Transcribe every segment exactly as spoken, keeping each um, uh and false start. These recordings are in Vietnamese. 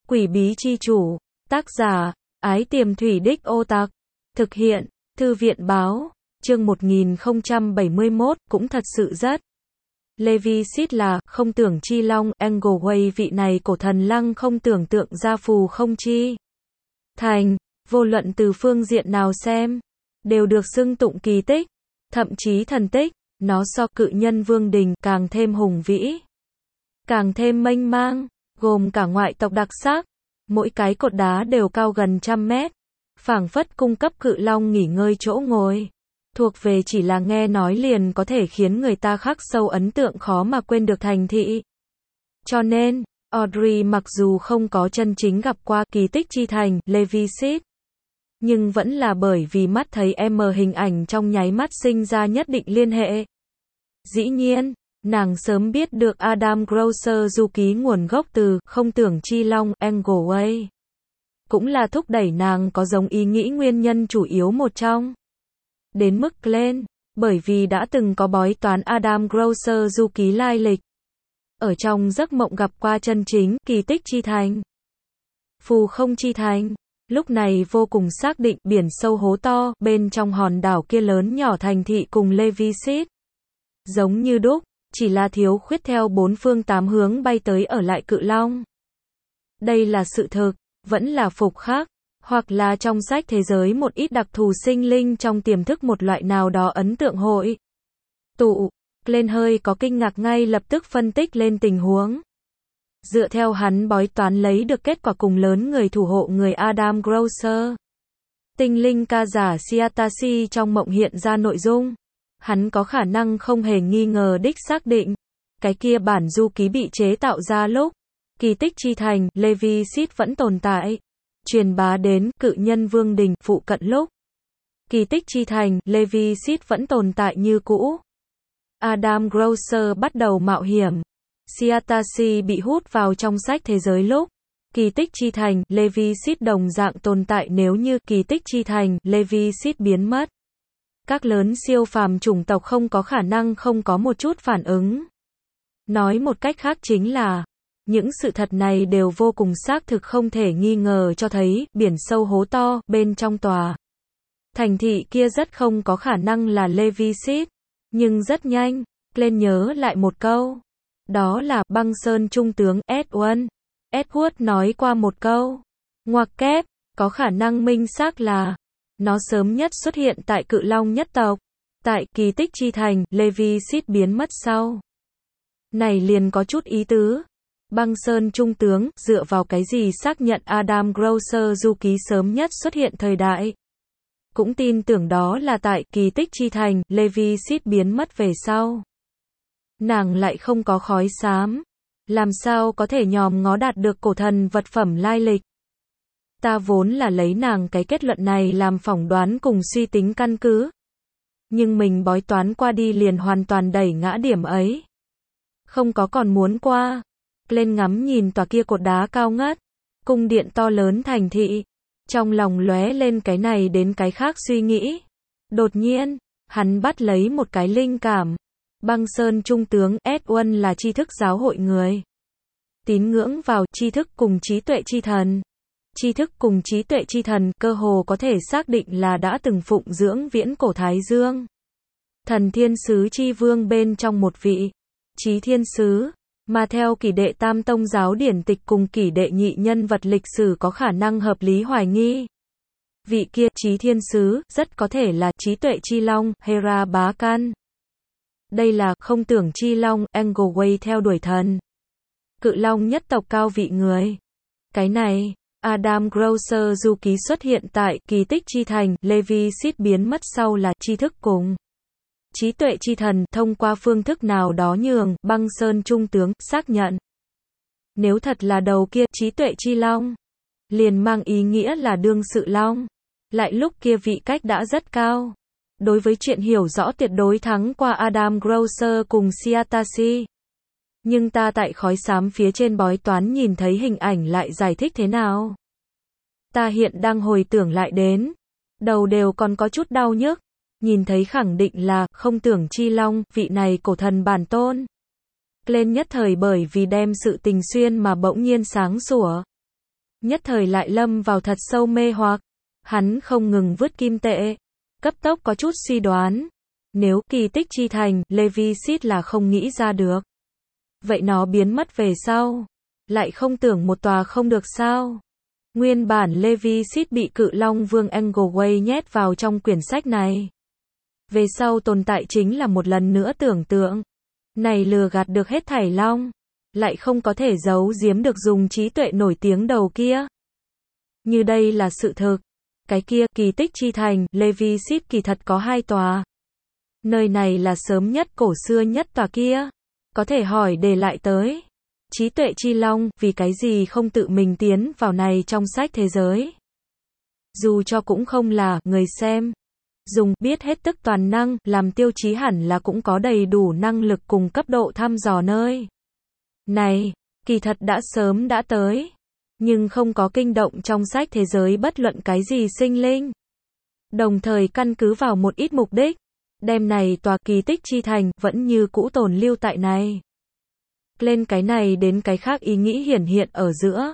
Quỷ bí chi chủ, tác giả, Ái Tiềm Thủy Đích Ô Tặc, thực hiện, Thư viện báo, chương một nghìn không trăm bảy mươi mốt, cũng thật sự rất. Levi Seed là, không tưởng chi long, Angleway vị này cổ thần lăng không tưởng tượng ra phù không chi. Thành, vô luận từ phương diện nào xem, đều được xưng tụng kỳ tích, thậm chí thần tích, nó so cự nhân vương đình càng thêm hùng vĩ, càng thêm mênh mang, gồm cả ngoại tộc đặc sắc, mỗi cái cột đá đều cao gần trăm mét, phảng phất cung cấp cự long nghỉ ngơi chỗ ngồi, thuộc về chỉ là nghe nói liền có thể khiến người ta khắc sâu ấn tượng khó mà quên được thành thị. Cho nên, Audrey mặc dù không có chân chính gặp qua kỳ tích chi thành, Levi Seed, nhưng vẫn là bởi vì mắt thấy em hình ảnh trong nháy mắt sinh ra nhất định liên hệ. Dĩ nhiên, nàng sớm biết được Adam Grocer du ký nguồn gốc từ không tưởng chi long, Angleway. Cũng là thúc đẩy nàng có giống ý nghĩ nguyên nhân chủ yếu một trong. Đến mức Glenn, bởi vì đã từng có bói toán Adam Grocer du ký lai lịch. Ở trong giấc mộng gặp qua chân chính, kỳ tích chi thành. Phù không chi thành. Lúc này vô cùng xác định biển sâu hố to, bên trong hòn đảo kia lớn nhỏ thành thị cùng Levi Seed. Giống như đúc, chỉ là thiếu khuyết theo bốn phương tám hướng bay tới ở lại cự long. Đây là sự thực, vẫn là phục khắc, hoặc là trong sách thế giới một ít đặc thù sinh linh trong tiềm thức một loại nào đó ấn tượng hội. Tụ, lên hơi có kinh ngạc ngay lập tức phân tích lên tình huống. Dựa theo hắn bói toán lấy được kết quả cùng lớn người thủ hộ người Adam Grocer. Tinh linh ca giả Siatasi trong mộng hiện ra nội dung. Hắn có khả năng không hề nghi ngờ đích xác định. Cái kia bản du ký bị chế tạo ra lúc kỳ tích chi thành, Levi Seed vẫn tồn tại. Truyền bá đến cự nhân vương đình phụ cận lúc kỳ tích chi thành, Levi Seed vẫn tồn tại như cũ. Adam Grocer bắt đầu mạo hiểm. Siatasi bị hút vào trong sách thế giới lúc kỳ tích chi thành, Levi Seed đồng dạng tồn tại nếu như kỳ tích chi thành, Levi Seed biến mất. Các lớn siêu phàm chủng tộc không có khả năng không có một chút phản ứng. Nói một cách khác chính là, những sự thật này đều vô cùng xác thực không thể nghi ngờ cho thấy, biển sâu hố to, bên trong tòa thành thị kia rất không có khả năng là Levi Seed. Nhưng rất nhanh, lên nhớ lại một câu. Đó là, băng sơn trung tướng, Edward. Edward nói qua một câu. Ngoặc kép, có khả năng minh xác là, nó sớm nhất xuất hiện tại cự long nhất tộc. Tại kỳ tích chi thành, Levi Seed biến mất sau. Này liền có chút ý tứ. Băng sơn trung tướng, dựa vào cái gì xác nhận Adam Grocer du ký sớm nhất xuất hiện thời đại. Cũng tin tưởng đó là tại kỳ tích chi thành, Levi Seed biến mất về sau. Nàng lại không có khói xám. Làm sao có thể nhòm ngó đạt được cổ thần vật phẩm lai lịch. Ta vốn là lấy nàng cái kết luận này làm phỏng đoán cùng suy tính căn cứ. Nhưng mình bói toán qua đi liền hoàn toàn đẩy ngã điểm ấy. Không có còn muốn qua. Lên ngắm nhìn tòa kia cột đá cao ngất. Cung điện to lớn thành thị. Trong lòng lóe lên cái này đến cái khác suy nghĩ. Đột nhiên, hắn bắt lấy một cái linh cảm. Băng sơn trung tướng, Edward là tri thức giáo hội người. Tín ngưỡng vào tri thức cùng trí tuệ chi thần. Tri thức cùng trí tuệ chi thần cơ hồ có thể xác định là đã từng phụng dưỡng viễn cổ Thái Dương. Thần thiên sứ chi vương bên trong một vị. Trí thiên sứ. Mà theo kỷ đệ tam tông giáo điển tịch cùng kỷ đệ nhị nhân vật lịch sử có khả năng hợp lý hoài nghi. Vị kia, trí thiên sứ, rất có thể là trí tuệ chi long, Hera bá can. Đây là không tưởng chi long, Angleway theo đuổi thần. Cự long nhất tộc cao vị người. Cái này, Adam Grocer du ký xuất hiện tại kỳ tích chi thành, Levi Seed biến mất sau là tri thức cùng trí tuệ chi thần thông qua phương thức nào đó nhường băng sơn trung tướng xác nhận. Nếu thật là đầu kia trí tuệ chi long, liền mang ý nghĩa là đương sự long. Lại lúc kia vị cách đã rất cao. Đối với chuyện hiểu rõ tuyệt đối thắng qua Adam Grocer cùng Siatasi. Nhưng ta tại khói xám phía trên bói toán nhìn thấy hình ảnh lại giải thích thế nào? Ta hiện đang hồi tưởng lại đến. Đầu đều còn có chút đau nhức. Nhìn thấy khẳng định là, không tưởng chi long, vị này cổ thần bản tôn. Lên nhất thời bởi vì đem sự tình xuyên mà bỗng nhiên sáng sủa. nhất thời lại lâm vào thật sâu mê hoặc. Hắn không ngừng vứt kim tệ, cấp tốc có chút suy đoán. Nếu kỳ tích chi thành, Levisit là không nghĩ ra được. Vậy nó biến mất về sau, lại không tưởng một tòa không được sao? Nguyên bản Levisit bị cự long vương Engelway nhét vào trong quyển sách này. Về sau tồn tại chính là một lần nữa tưởng tượng. Này lừa gạt được hết thảy long, lại không có thể giấu giếm được dùng trí tuệ nổi tiếng đầu kia. Như đây là sự thực. Cái kia, kỳ tích chi thành, Levisit kỳ thật có hai tòa. Nơi này là sớm nhất cổ xưa nhất tòa kia. Có thể hỏi để lại tới. Trí tuệ chi long, vì cái gì không tự mình tiến vào này trong sách thế giới. Dù cho cũng không là, người xem. Dùng, biết hết tức toàn năng, làm tiêu chí hẳn là cũng có đầy đủ năng lực cùng cấp độ thăm dò nơi. Này, kỳ thật đã sớm đã tới. Nhưng không có kinh động trong sách thế giới bất luận cái gì sinh linh. Đồng thời căn cứ vào một ít mục đích. Đem này tòa kỳ tích chi thành, vẫn như cũ tồn lưu tại này. Lên cái này đến cái khác ý nghĩ hiển hiện ở giữa.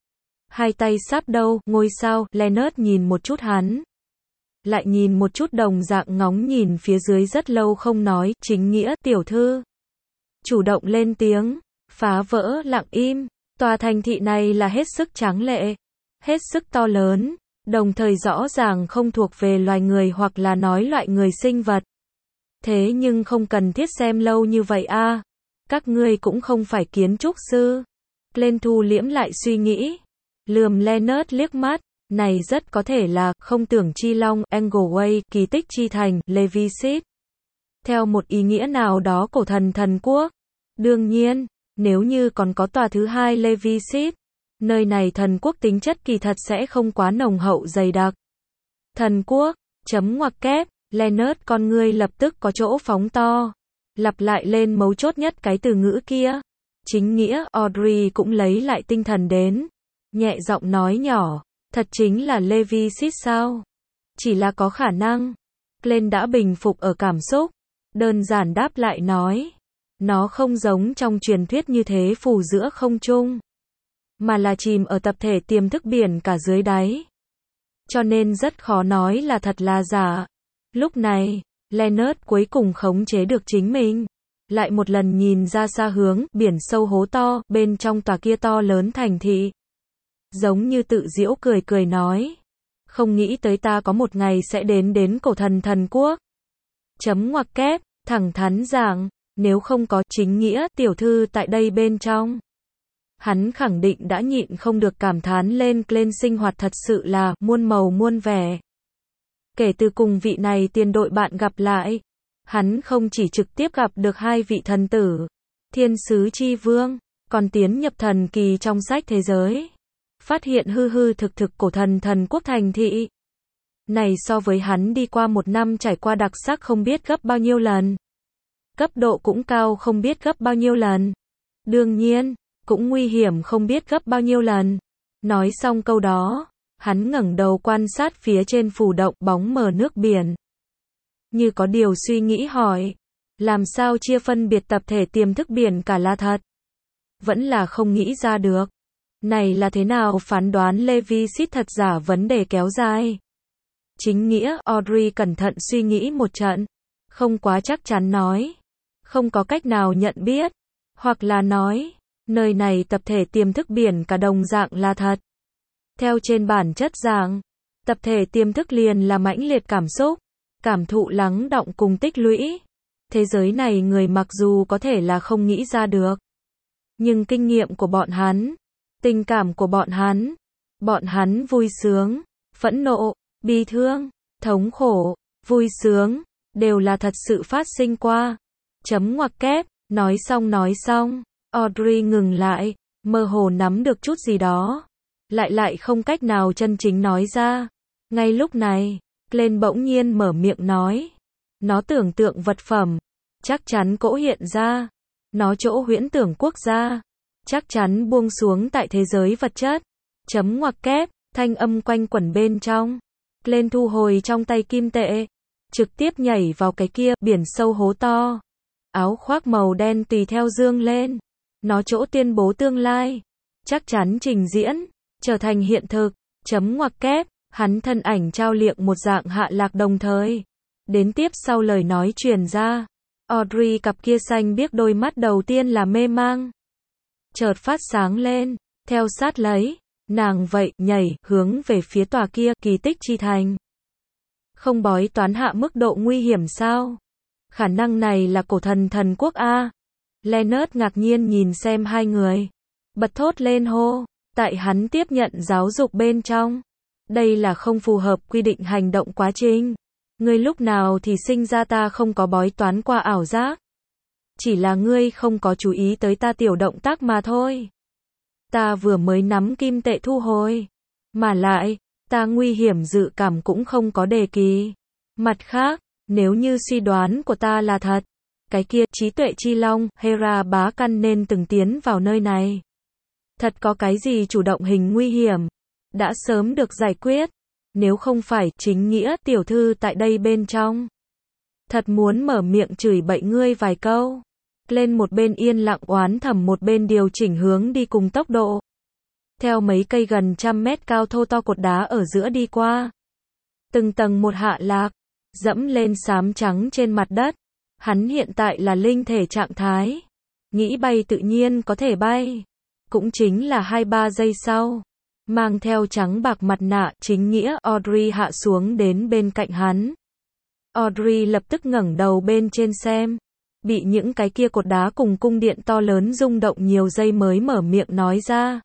Hai tay sáp đâu, ngôi sao, Leonard nhìn một chút hắn. Lại nhìn một chút đồng dạng ngóng nhìn phía dưới rất lâu không nói, chính nghĩa, tiểu thư. Chủ động lên tiếng, phá vỡ lặng im. Tòa thành thị này là hết sức tráng lệ, hết sức to lớn, đồng thời rõ ràng không thuộc về loài người hoặc là nói loại người sinh vật. Thế nhưng không cần thiết xem lâu như vậy a. À. Các ngươi cũng không phải kiến trúc sư. Lên thu liễm lại suy nghĩ. Lườm Leonard liếc mắt. Này rất có thể là, không tưởng chi long, Engelway, kỳ tích chi thành, Levisit. Theo một ý nghĩa nào đó cổ thần thần quốc. Đương nhiên, nếu như còn có tòa thứ hai Levisit, nơi này thần quốc tính chất kỳ thật sẽ không quá nồng hậu dày đặc. Thần quốc, chấm ngoặc kép, Leonard con ngươi lập tức có chỗ phóng to. Lặp lại lên mấu chốt nhất cái từ ngữ kia. Chính nghĩa, Audrey cũng lấy lại tinh thần đến. Nhẹ giọng nói nhỏ, thật chính là Levisit sao? Chỉ là có khả năng. Glenn đã bình phục ở cảm xúc. Đơn giản đáp lại nói. Nó không giống trong truyền thuyết như thế phù giữa không trung. Mà là chìm ở tập thể tiềm thức biển cả dưới đáy. Cho nên rất khó nói là thật là giả. Lúc này, Leonard cuối cùng khống chế được chính mình. Lại một lần nhìn ra xa hướng, biển sâu hố to, bên trong tòa kia to lớn thành thị. Giống như tự giễu cười cười nói. Không nghĩ tới ta có một ngày sẽ đến đến cổ thần thần quốc. Chấm ngoặc kép, thẳng thắn giảng, nếu không có chính nghĩa, tiểu thư tại đây bên trong. Hắn khẳng định đã nhịn không được cảm thán lên, lên sinh hoạt thật sự là, muôn màu muôn vẻ. Kể từ cùng vị này tiền đội bạn gặp lại, hắn không chỉ trực tiếp gặp được hai vị thần tử, thiên sứ chi vương, còn tiến nhập thần kỳ trong sách thế giới. Phát hiện hư hư thực thực cổ thần thần quốc thành thị. Này so với hắn đi qua một năm trải qua đặc sắc không biết gấp bao nhiêu lần. Cấp độ cũng cao không biết gấp bao nhiêu lần. Đương nhiên, cũng nguy hiểm không biết gấp bao nhiêu lần. Nói xong câu đó, hắn ngẩng đầu quan sát phía trên phủ động bóng mờ nước biển. Như có điều suy nghĩ hỏi, làm sao chia phân biệt tập thể tiềm thức biển cả là thật? Vẫn là không nghĩ ra được. Này là thế nào phán đoán Levisit thật giả vấn đề kéo dài? Chính nghĩa, Audrey cẩn thận suy nghĩ một trận. Không quá chắc chắn nói. Không có cách nào nhận biết. Hoặc là nói, nơi này tập thể tiềm thức biển cả đồng dạng là thật. Theo trên bản chất dạng, tập thể tiềm thức liền là mãnh liệt cảm xúc, cảm thụ lắng đọng cùng tích lũy. Thế giới này người mặc dù có thể là không nghĩ ra được. Nhưng kinh nghiệm của bọn hắn, tình cảm của bọn hắn, bọn hắn vui sướng, phẫn nộ, bi thương, thống khổ, vui sướng, đều là thật sự phát sinh qua. Chấm ngoặc kép, nói xong nói xong, Audrey ngừng lại, mơ hồ nắm được chút gì đó. Lại lại không cách nào chân chính nói ra. Ngay lúc này, Glenn bỗng nhiên mở miệng nói. Nó tưởng tượng vật phẩm, chắc chắn cỗ hiện ra. Nó chỗ huyễn tưởng quốc gia, chắc chắn buông xuống tại thế giới vật chất. Chấm ngoặc kép, thanh âm quanh quẩn bên trong. Glenn thu hồi trong tay kim tệ, trực tiếp nhảy vào cái kia, biển sâu hố to. Áo khoác màu đen tùy theo dương lên. Nó chỗ tuyên bố tương lai, chắc chắn trình diễn. trở thành hiện thực. Chấm ngoặc kép, hắn thân ảnh trao liệng một dạng hạ lạc đồng thời. Đến tiếp sau lời nói truyền ra. Audrey cặp kia xanh biếc đôi mắt đầu tiên là mê mang. Chợt phát sáng lên, theo sát lấy, nàng vậy, nhảy, hướng về phía tòa kia, kỳ tích chi thành. Không bói toán hạ mức độ nguy hiểm sao? Khả năng này là cổ thần thần quốc A. Leonard ngạc nhiên nhìn xem hai người. Bật thốt lên hô, tại hắn tiếp nhận giáo dục bên trong. Đây là không phù hợp quy định hành động quá trình. Ngươi lúc nào thì sinh ra ta không có bói toán qua ảo giác. Chỉ là ngươi không có chú ý tới ta tiểu động tác mà thôi. Ta vừa mới nắm kim tệ thu hồi. Mà lại, ta nguy hiểm dự cảm cũng không có đề kỳ. Mặt khác, nếu như suy đoán của ta là thật, cái kia trí tuệ chi long, Hera bá căn nên từng tiến vào nơi này. Thật có cái gì chủ động hình nguy hiểm, đã sớm được giải quyết. Nếu không phải chính nghĩa tiểu thư tại đây bên trong. Thật muốn mở miệng chửi bậy ngươi vài câu. Lên một bên yên lặng oán thầm một bên điều chỉnh hướng đi cùng tốc độ. Theo mấy cây gần trăm mét cao thô to cột đá ở giữa đi qua. Từng tầng một hạ lạc, dẫm lên xám trắng trên mặt đất. Hắn hiện tại là linh thể trạng thái. Nghĩ bay tự nhiên có thể bay. Cũng chính là hai ba giây sau. Mang theo trắng bạc mặt nạ chính nghĩa Audrey hạ xuống đến bên cạnh hắn. Audrey lập tức ngẩng đầu bên trên xem. Bị những cái kia cột đá cùng cung điện to lớn rung động nhiều giây mới mở miệng nói ra.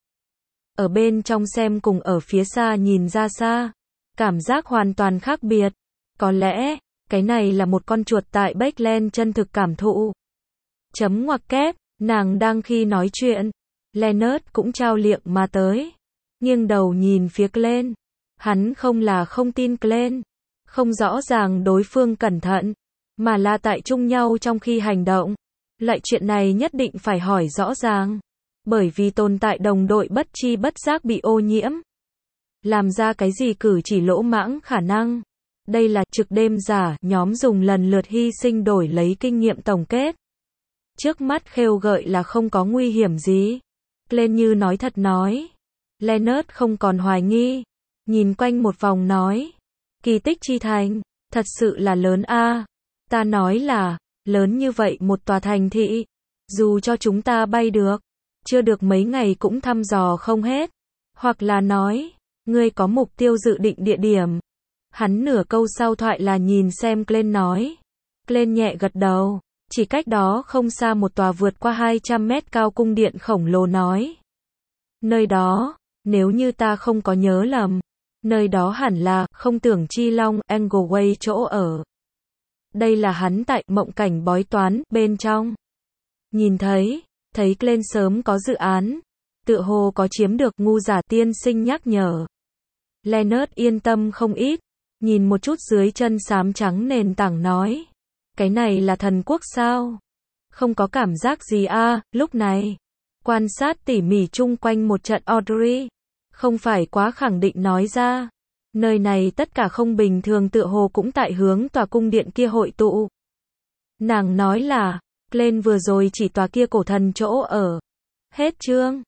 Ở bên trong xem cùng ở phía xa nhìn ra xa. Cảm giác hoàn toàn khác biệt. Có lẽ, cái này là một con chuột tại Backland chân thực cảm thụ. Chấm ngoặc kép, nàng đang khi nói chuyện. Leonard cũng trao liệng mà tới. Nghiêng đầu nhìn phía Glenn. Hắn không là không tin Glenn. Không rõ ràng đối phương cẩn thận. Mà là tại chung nhau trong khi hành động. Loại chuyện này nhất định phải hỏi rõ ràng. Bởi vì tồn tại đồng đội bất chi bất giác bị ô nhiễm. Làm ra cái gì cử chỉ lỗ mãng khả năng. Đây là trực đêm giả, nhóm dùng lần lượt hy sinh đổi lấy kinh nghiệm tổng kết. Trước mắt khêu gợi là không có nguy hiểm gì. Glenn như nói thật nói. Leonard không còn hoài nghi. Nhìn quanh một vòng nói. Kỳ tích chi thành, thật sự là lớn a. Ta nói là, lớn như vậy một tòa thành thị. Dù cho chúng ta bay được, chưa được mấy ngày cũng thăm dò không hết. Hoặc là nói, ngươi có mục tiêu dự định địa điểm. Hắn nửa câu sau thoại là nhìn xem Glenn nói. Glenn nhẹ gật đầu, chỉ cách đó không xa một tòa vượt qua hai trăm mét cao cung điện khổng lồ nói. Nơi đó, nếu như ta không có nhớ lầm, nơi đó hẳn là không tưởng chi long Angleway chỗ ở. Đây là hắn tại mộng cảnh bói toán bên trong. Nhìn thấy, thấy Glenn sớm có dự án, tựa hồ có chiếm được ngu giả tiên sinh nhắc nhở. Leonard yên tâm không ít, nhìn một chút dưới chân xám trắng nền tảng nói. Cái này là thần quốc sao? Không có cảm giác gì a. À, lúc này, quan sát tỉ mỉ chung quanh một trận Audrey. Không phải quá khẳng định nói ra. Nơi này tất cả không bình thường tựa hồ cũng tại hướng tòa cung điện kia hội tụ. Nàng nói là, Glenn vừa rồi chỉ tòa kia cổ thần chỗ ở. Hết chương.